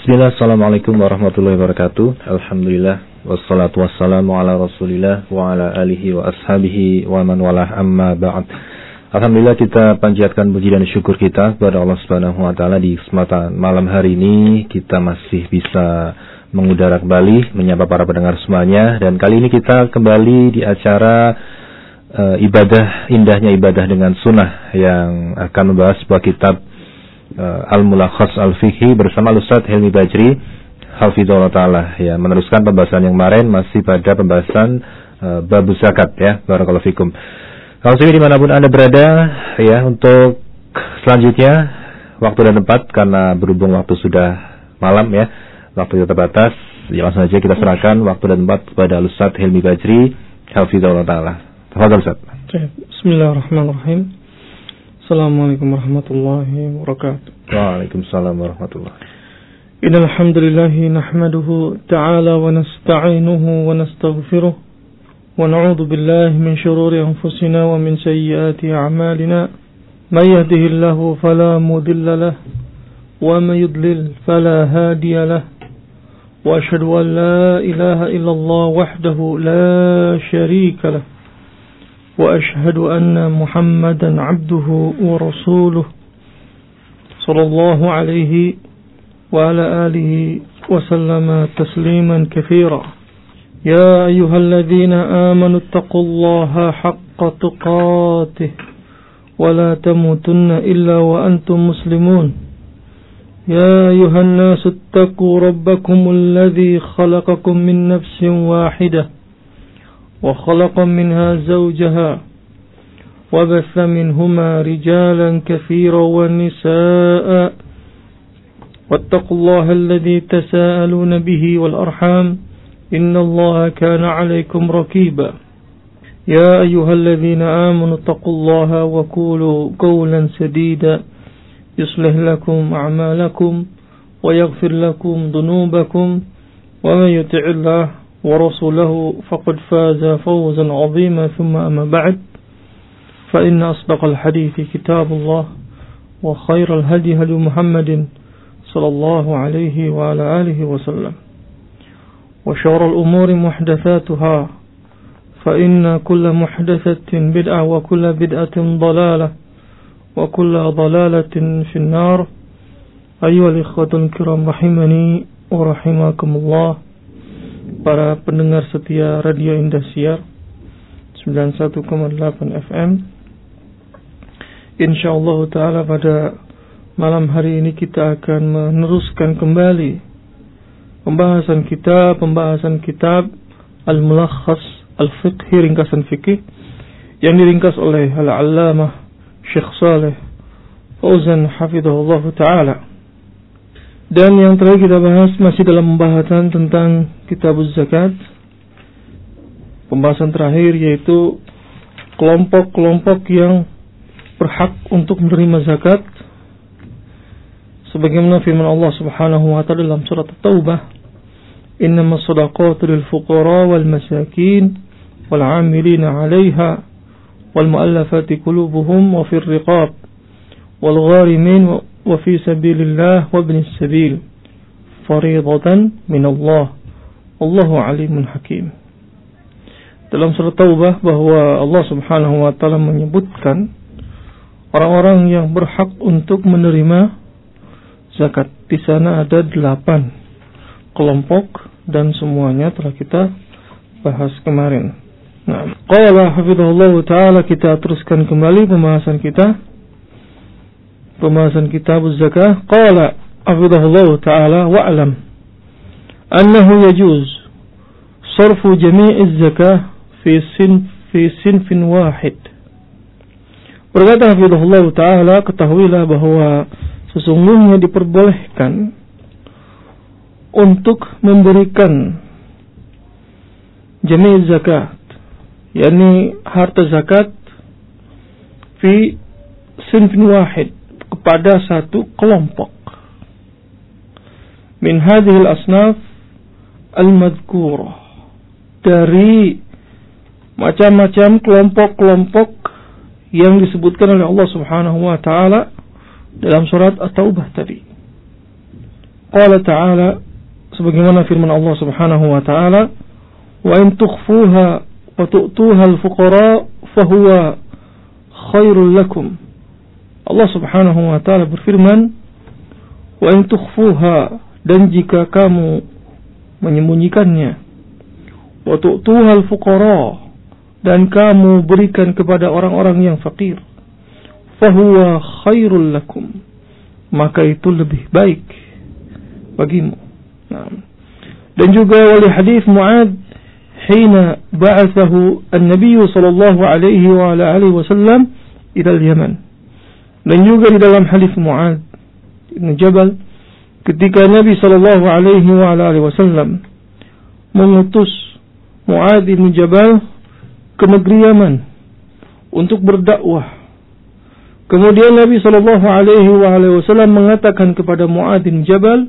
Bismillah, assalamualaikum warahmatullahi wabarakatuh. Alhamdulillah, wassalatu wassalamu ala rasulillah wa ala alihi wa ashabihi wa man walah, amma ba'd. Alhamdulillah, kita panjatkan puji dan syukur kita kepada Allah Subhanahu wa taala di kesempatan malam hari ini kita masih bisa mengudara kembali menyapa para pendengar semuanya, dan kali ini kita kembali di acara indahnya ibadah dengan sunnah yang akan membahas sebuah kitab Al-Mulakhas Al-Fiqhi bersama Ustaz Helmi Bajri hafizahullah ta'ala, ya, meneruskan pembahasan yang kemarin masih pada pembahasan bab zakat, ya. Barakallahu fikum. Kalau sini dimanapun Anda berada, ya, untuk selanjutnya waktu dan tempat, karena berhubung waktu sudah malam, ya, waktu terbatas, ya, langsung saja kita serahkan waktu dan tempat kepada Ustaz Helmi Bajri hafizahullah ta'ala. Tafadhal Ustaz. Bismillahirrahmanirrahim. Assalamualaikum warahmatullahi wabarakatuh. Waalaikumsalam warahmatullahi. Innal hamdalillah nahmaduhu ta'ala wa nasta'inuhu wa nastaghfiruh wa na'udzu billahi min shururi anfusina wa min sayyiati a'malina. May yahdihillahu fala mudilla lahu wa may yudlil fala hadiya lahu. Wa asyhadu an la ilaha illallah wahdahu la syarika lahu. وأشهد أن محمدا عبده ورسوله صلى الله عليه وعلى آله وسلم تسليما كثيرا. يا أيها الذين آمنوا اتقوا الله حق تقاته ولا تموتن إلا وأنتم مسلمون. يا أيها الناس اتقوا ربكم الذي خلقكم من نفس واحدة وخلق منها زوجها وبث منهما رجالا كثيرا ونساء واتقوا الله الذي تساءلون به والأرحام إن الله كان عليكم رقيبا. يا أيها الذين آمنوا اتقوا الله وقولوا قولا سديدا يصلح لكم أعمالكم ويغفر لكم ذنوبكم ومن يطع الله ورسوله فقد فاز فوزا عظيما. ثم أما بعد فإن أصدق الحديث كتاب الله وخير الهدي هدي محمد صلى الله عليه وعلى آله وسلم وشر الأمور محدثاتها فإن كل محدثة بدعة وكل بدعة ضلالة وكل ضلالة في النار. أيها الإخوة الكرام رحمني ورحمكم الله. Para pendengar setia Radio Indosiar 91,8 FM, insyaallah ta'ala pada malam hari ini kita akan meneruskan kembali pembahasan kitab Al-Mulakhas Al-Fiqhi, ringkasan fikih yang diringkas oleh Al-Allamah Syekh Saleh Fauzan hafizahullah ta'ala. Dan yang terakhir kita bahas masih dalam pembahasan tentang Kitabuz Zakat. Pembahasan terakhir yaitu kelompok-kelompok yang berhak untuk menerima zakat. Sebagaimana firman Allah Subhanahu wa taala dalam surat At-Taubah, "Innamas shadaqatu lil fuqara wal masakin wal 'amilina 'alaiha wal mu'allafati qulubuhum wa fir riqab wal gharimin wa fi sabilillah wa ibnis sabil fariidatan minallah wallahu alimun hakim." Dalam surat Taubah bahwa Allah Subhanahu wa taala menyebutkan orang-orang yang berhak untuk menerima zakat. Di sana ada 8 kelompok dan semuanya telah kita bahas kemarin. Nah, qala hafizahullah taala, kita teruskan kembali pembahasan Kitabuz Zakah. Qala hafizahullah taala wa'lam annahu yajuz sarfu jami'iz zakah fi sinfin wahid. Berkata hafizahullah taala, ketahuilah bahwa sesungguhnya diperbolehkan untuk memberikan jami' zakat, yakni harta zakat, fi sinfin wahid, kepada satu kelompok, min hadhil asnaf al-madhkurah, dari macam-macam kelompok-kelompok yang disebutkan oleh Allah Subhanahu wa taala dalam surat At-Taubah tadi. qala ta'ala, sebagaimana firman Allah Subhanahu wa ta'ala, wa in tukhfuha wa tu'tuha al-fuqara fahuwa khairul lakum. Allah Subhanahu wa ta'ala berfirman, wa in tukhfuha, dan jika kamu menyembunyikannya, wa tu'tuha al-fuqara, dan kamu berikan kepada orang-orang yang fakir, fahuwa khairul lakum, maka itu lebih baik bagimu. Nah. Dan juga wali hadis Mu'ad hina ba'athahu an-nabiy sallallahu alaihi wa ala alihi wasallam ila al-Yaman. Dan juga di dalam hadis Mu'ad bin Jabal ketika Nabi sallallahu alaihi wa ala alihi wasallam mengutus Mu'ad bin Jabal ke negeri Yaman untuk berdakwah. Kemudian Nabi sallallahu alaihi wa alihi wasallam mengatakan kepada Mu'ad bin Jabal,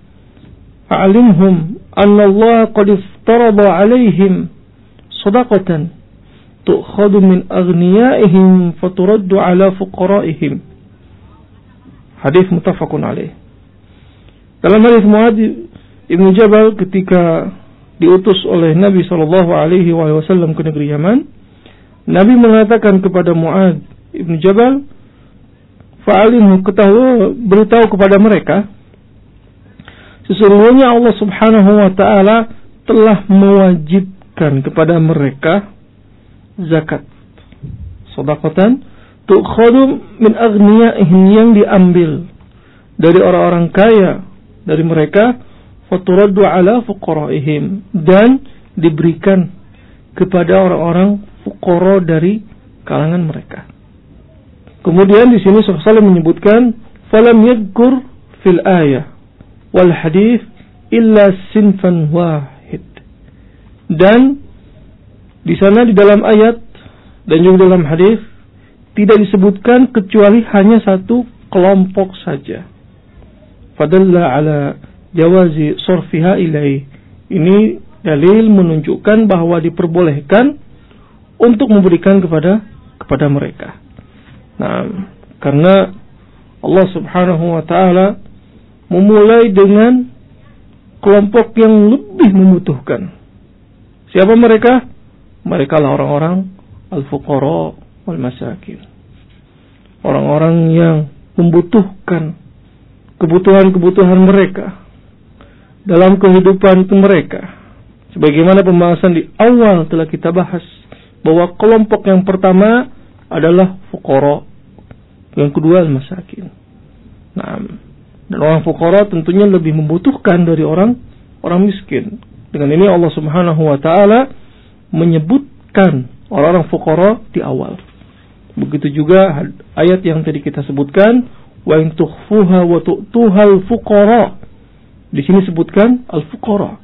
"A'limhum anna Allah qad iftarada 'alaihim shadaqatan tu'khadhu min aghniyaihim faturaddu 'ala fuqara'ihim." Hadis muttafaqun alaih. Dalam hadis Mu'ad bin Jabal ketika diutus oleh Nabi sallallahu alaihi wasallam ke negeri Yaman, Nabi mengatakan kepada Mu'ad bin Jabal, "Fa'alimhu, beritahu kepada mereka, sesungguhnya Allah Subhanahu wa ta'ala telah mewajibkan kepada mereka zakat, shadaqatan tu'khadhu min aghniyaihim, yang diambil dari orang-orang kaya dari mereka, faturaddu ala fuqaraihim, dan diberikan kepada orang-orang fuqara dari kalangan mereka." Kemudian di sini Rasulullah menyebutkan, falam yadhkur fil ayah wal hadis illa sinfan wahid. Dan di sana di dalam ayat dan juga dalam hadis tidak disebutkan kecuali hanya satu kelompok saja. Fadalla ala jawazi surfiha ilai. Ini dalil menunjukkan bahwa diperbolehkan untuk memberikan kepada mereka. Nah, karena Allah Subhanahu wa ta'ala memulai dengan kelompok yang lebih membutuhkan. Siapa mereka? Mereka lah orang-orang al-fuqara wal masakin. Orang-orang yang membutuhkan kebutuhan-kebutuhan mereka dalam kehidupan mereka. Sebagaimana pembahasan di awal telah kita bahas, bahwa kelompok yang pertama adalah fuqara, yang kedua al-masakin. Nah, dan orang fuqara tentunya lebih membutuhkan dari orang miskin. Dengan ini Allah Subhanahu wa ta'ala menyebutkan orang-orang fuqara di awal. Begitu juga ayat yang tadi kita sebutkan, wa in tukhfuha wa tu'tuha al-fuqara. Di sini sebutkan al-fuqara.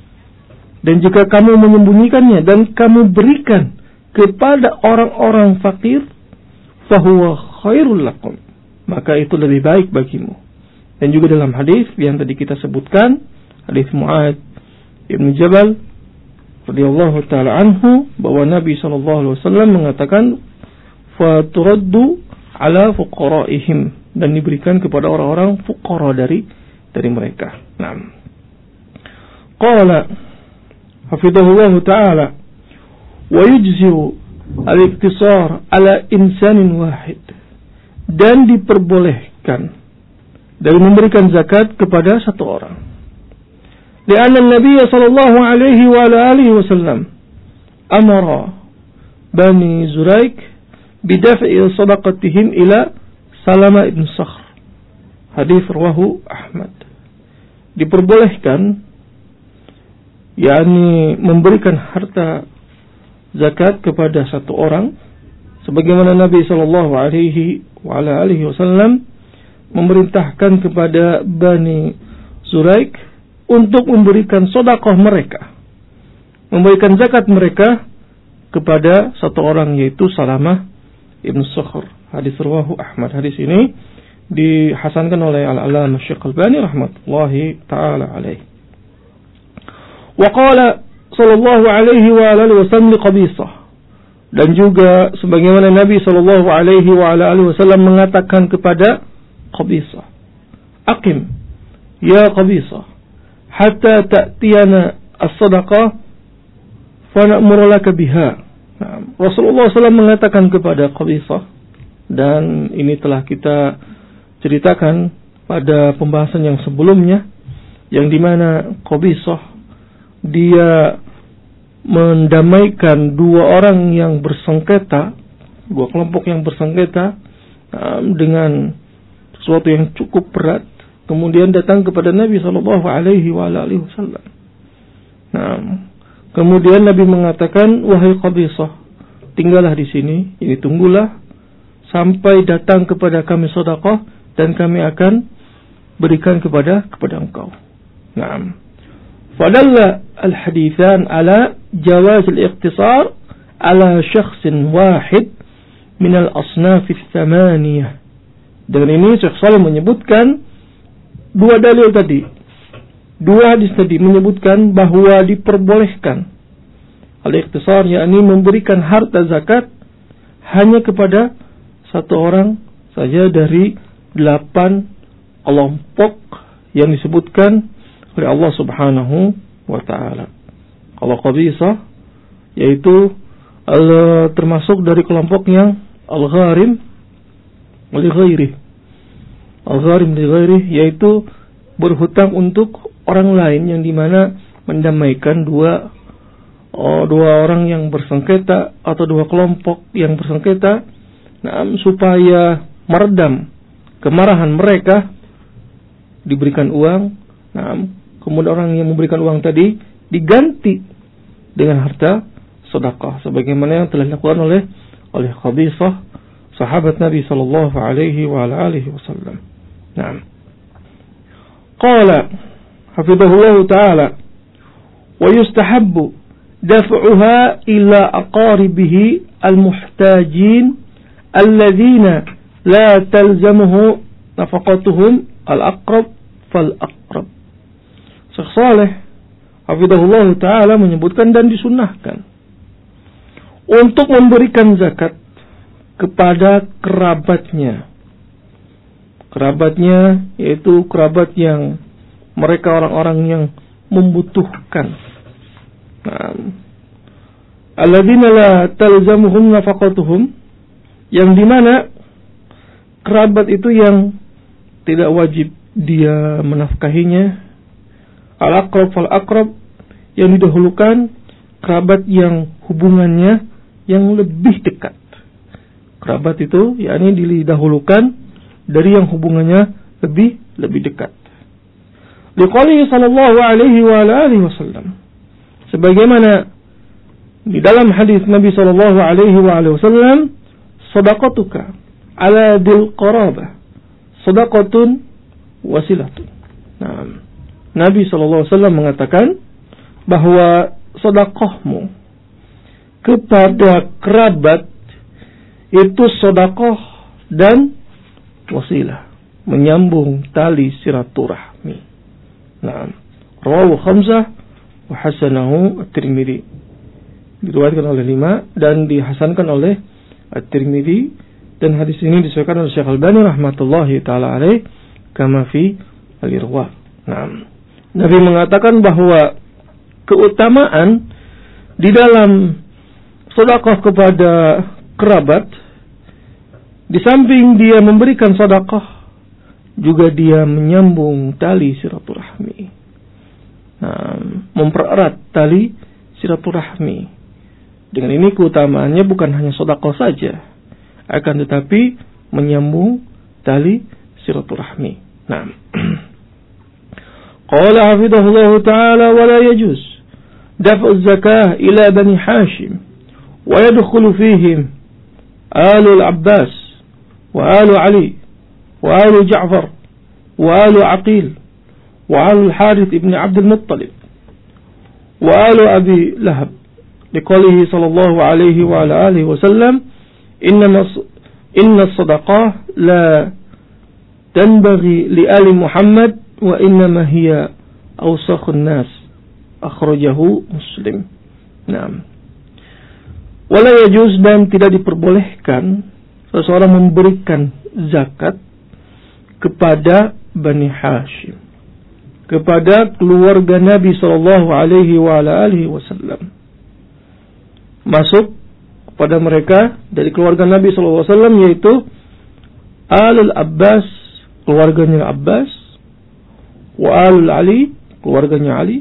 Dan jika kamu menyembunyikannya dan kamu berikan kepada orang-orang fakir, fahuwa khairul lakum, maka itu lebih baik bagimu. Dan juga dalam hadis yang tadi kita sebutkan, hadis Mu'ad bin Jabal radhiyallahu taala anhu, bahwa Nabi sallallahu alaihi wasallam mengatakan, faturaddu ala fuqaraihim, dan diberikan kepada orang-orang fuqara dari mereka. Nah, qala hafidhahullah taala, wa yujzi'u al-iktisar ala insanin wahid, dan diperbolehkan dari memberikan zakat kepada satu orang. Lianna Nabi sallallahu alaihi wa alihi wasallam amara Bani Zuraik bidaf'i sadaqatihim ila Salama ibn Sakhr. Hadis rawahu Ahmad. Diperbolehkan, yakni memberikan harta zakat kepada satu orang, sebagaimana Nabi sallallahu alaihi wa alihi wasallam memerintahkan kepada Bani Zuraik untuk memberikan sedekah mereka, memberikan zakat mereka kepada satu orang, yaitu Salamah ibn Sakhr. Hadis rawahu Ahmad. Hadis ini dihasankan oleh Al-Allamah Syekh Al-Albani rahmatullahi taala alaihi. Wa qala sallallahu alaihi wa alihi wasallam li Qabisah, dan juga sebagaimana Nabi sallallahu alaihi wa alihi wasallam mengatakan kepada Qabisah, aqim ya Qabisah, hatta ta'tiyana as-sadaqah fa na'muru laka biha. Rasulullah SAW mengatakan kepada Qabisah, dan ini telah kita ceritakan pada pembahasan yang sebelumnya, yang dimana Qabisah dia mendamaikan dua orang yang bersengketa, dua kelompok yang bersengketa dengan sesuatu yang cukup berat, kemudian datang kepada Nabi SAW. Kemudian Nabi mengatakan, wahai Qabisah, tinggallah di sini, ini tunggulah sampai datang kepada kami sedekah dan kami akan berikan kepada engkau. Naam. Fadalla al-hadithan ala jawaz al-iqtisar ala syakhsin wahid min al-asnaf ats-tsamaniyah. Dengan ini Syekh Shalih menyebutkan dua dalil tadi, dua hadis tadi menyebutkan bahwa diperbolehkan al-iqtisar, yakni memberikan harta zakat hanya kepada satu orang saja dari 8 kelompok yang disebutkan oleh Allah Subhanahu wa taala. Kalau Qabisah yaitu termasuk dari kelompok yang al-gharim li ghairi. Al-gharim li ghairi yaitu berhutang untuk orang lain, yang dimana mendamaikan dua orang yang bersengketa atau dua kelompok yang bersengketa, supaya meredam kemarahan mereka, diberikan uang. Kemudian orang yang memberikan uang tadi diganti dengan harta sedekah, sebagaimana yang telah dilakukan oleh Qabisah, sahabat Nabi sallallahu alaihi wa alihi wasallam. Naam. Qala hafidhahullah ta'ala, wa yustahabbu daf'uha ila aqaribihi al-muhtajin alladhina la talzamuhu nafaqatuhum al-aqrab fal-aqrab. Syekh Shalih hafidhahullah ta'ala menyebutkan dan disunnahkan untuk memberikan zakat kepada kerabatnya. Kerabatnya yaitu kerabat yang mereka orang-orang yang membutuhkan. Alladzina la talzamuhum nafaqatuhum, yang dimana kerabat itu yang tidak wajib dia menafkahinya. Al-aqrab fal-aqrab, yang didahulukan kerabat yang hubungannya yang lebih dekat. Kerabat itu yakni didahulukan dari yang hubungannya lebih dekat. Liqaulihi sallallahu alaihi wa alihi wasallam, sebagaimana di dalam hadis Nabi sallallahu alaihi wa alihi wasallam, sadaqatuka ala dil qarabah sadaqatun wasilatun. Nah, Nabi SAW mengatakan bahwa sedekahmu kepada kerabat itu sedekah dan wasilah, menyambung tali silaturahmi. Nah, rawahu khamsah wa hasanahu at-Tirmidzi. Diriwayatkan oleh 5 dan dihasankan oleh at-Tirmidzi, dan hadis ini disahihkan oleh Syekh Albani rahmatullahi taala alaih kama fi al-Irwa. Nah, Nabi mengatakan bahwa keutamaan di dalam sedekah kepada kerabat, di samping dia memberikan sedekah, juga dia menyambung tali silaturahmi, mempererat tali silaturahmi. Dengan ini keutamaannya bukan hanya sedekah saja, akan tetapi menyambung tali silaturahmi. Nah, qala hafidhahullah ta'ala, wa la yajuz daf'u az-zakah ila bani Hashim wa yadkhulu fihim alu al-Abbas wa alu Ali wa alu Ja'far wa alu Aqil wa alu al-Harith ibn Abd al-Muttalib wa alu Abi Lahab, liqaulihi sallallahu alaihi wa alihi wa sallam, inna as-sadaqah la tanbaghi li ali Muhammad wa innama hiya awsakhun nas, akhrajahu Muslim. Naam. Wala yajuz, dan tidak diperbolehkan seseorang memberikan zakat kepada Bani Hashim. kepada keluarga Nabi sallallahu alaihi wasallam. Masuk kepada mereka dari keluarga Nabi sallallahu alaihi wasallam, yaitu Alul Abbas, keluarganya Abbas, wa Alul Ali, keluarganya Ali,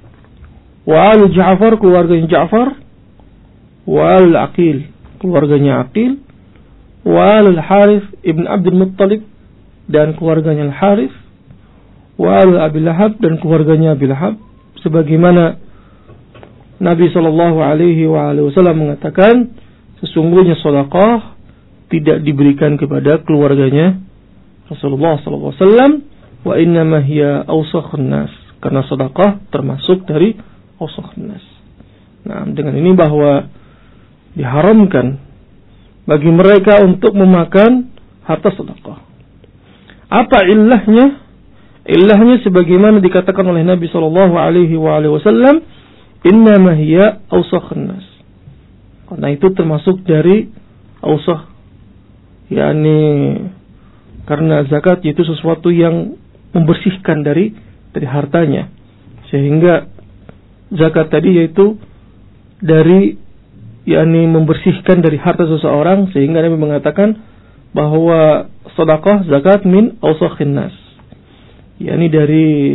wa Alul Ja'far, keluarganya Ja'far, wa Alul Aqil, keluarganya Aqil, wa Alul Harith ibn Abdul Muttalib, dan keluarganya Al-Harith, wa Alul Abi Lahab, dan keluarganya Abi Lahab, sebagaimana Nabi sallallahu alaihi wasallam mengatakan, sesungguhnya sedekah tidak diberikan kepada keluarganya Rasulullah sallallahu alaihi wasallam, wa innama hiya awsakhun nas, karena sedekah termasuk dari awsakhun nas. Nah, dengan ini bahwa diharamkan bagi mereka untuk memakan harta sedekah. Apa illahnya? Illahnya sebagaimana dikatakan oleh Nabi sallallahu alaihi wasallam, innama hiya awsakhun nas. Karena itu termasuk dari awsakh, yakni karena zakat itu sesuatu yang membersihkan dari hartanya. Sehingga zakat tadi yaitu dari yakni membersihkan dari harta seseorang, sehingga Nabi mengatakan bahwa sedekah zakat min awsakhin nas. Yakni dari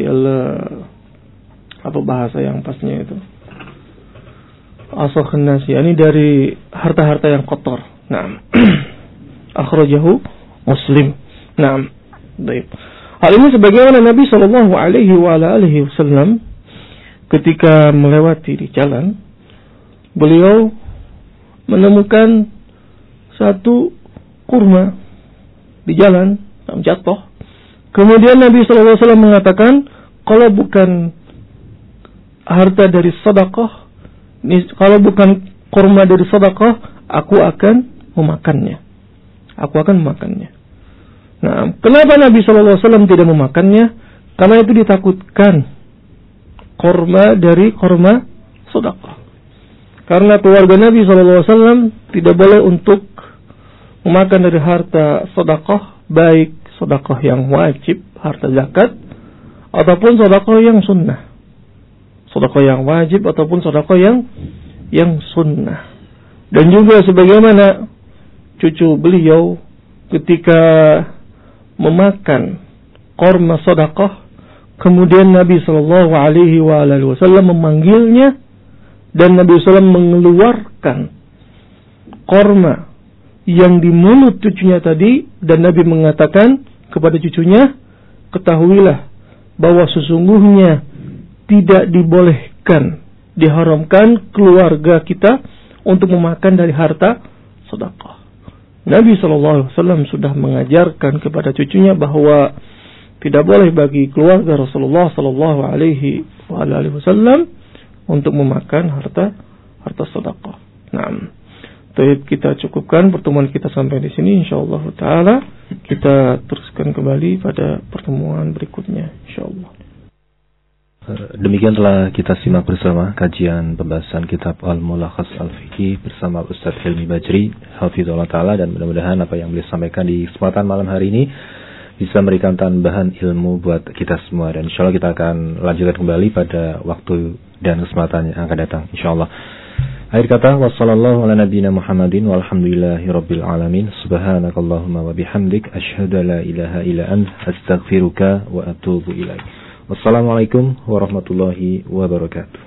apa bahasa yang pasnya itu? Awsakhin nas, yakni dari harta-harta yang kotor. Naam. Akhrajahu Muslim. Naam. Baik. Hal ini sebagaimana Nabi sallallahu alaihi wasallam ketika melewati di jalan, beliau menemukan satu kurma di jalan, jatuh. Kemudian Nabi sallallahu alaihi wasallam mengatakan, kalau bukan harta dari sedekah, kalau bukan kurma dari sedekah, aku akan memakannya. Nah, kenapa Nabi sallallahu alaihi wasallam tidak memakannya? Karena itu ditakutkan kurma dari kurma sedekah. Karena keluarga Nabi sallallahu alaihi wasallam tidak boleh untuk memakan dari harta sedekah, baik sedekah yang wajib, harta zakat, ataupun sedekah yang sunnah. Sedekah yang wajib ataupun sedekah yang sunnah. Dan juga sebagaimana cucu beliau ketika memakan kurma sedekah, kemudian Nabi sallallahu alaihi wasallam memanggilnya, dan Nabi sallallahu mengeluarkan kurma yang di mulut cucunya tadi, dan Nabi mengatakan kepada cucunya, ketahuilah bahwa sesungguhnya tidak dibolehkan, diharamkan keluarga kita untuk memakan dari harta sedekah. Nabi SAW sudah mengajarkan kepada cucunya bahwa tidak boleh bagi keluarga Rasulullah SAW untuk memakan harta sedekah. Nah, kita cukupkan pertemuan kita sampai di sini. Insyaallah taala kita teruskan kembali pada pertemuan berikutnya, insyaallah. Demikian telah kita simak bersama kajian pembahasan kitab Al-Mulakhas Al-Fiqhi bersama Ustaz Hilmi Bajri hafizahullah taala, dan mudah-mudahan apa yang beliau sampaikan di kesempatan malam hari ini bisa memberikan tambahan ilmu buat kita semua, dan insyaallah kita akan lanjutkan kembali pada waktu dan kesempatan yang akan datang, insyaallah. Akhir kata, wassallallahu ala nabiyyina Muhammadin walhamdulillahi rabbil alamin. Subhanakallahumma wa bihamdik asyhadu an la ilaha illa anta astaghfiruka wa atubu ilaik. Wassalamualaikum warahmatullahi wabarakatuh.